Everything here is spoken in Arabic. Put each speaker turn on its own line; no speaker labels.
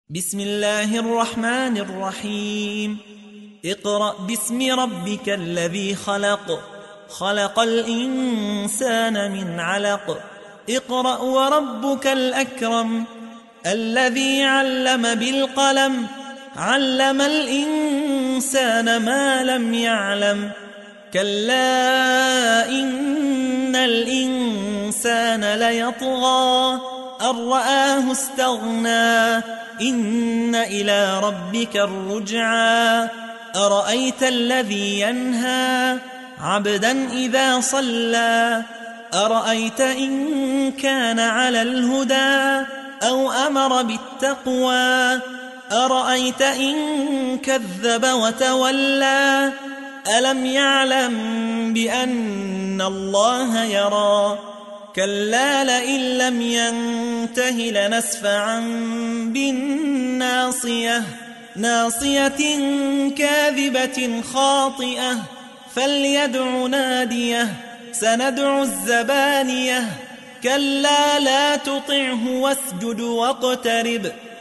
بسم الله الرحمن الرحيم. اقرأ باسم ربك الذي خلق، خلق الإنسان من علق. اقرأ وربك الأكرم الذي علم بالقلم، علم الإنسان ما لم يعلم. كلا إن الإنسان ليطغى أن رآه استغنى، إن إلى ربك الرجعى. أرأيت الذي ينهى عبدا إذا صلى، أرأيت إن كان على الهدى أو أمر بالتقوى، أرأيت إن كذب وتولى. ألم يعلم بأن الله يرى؟ كلا لئن لم ينته لنسفعا بالناصية، ناصية كاذبة خاطئة. فليدع ناديه، سندع الزبانية. كلا لا تطعه واسجد واقترب.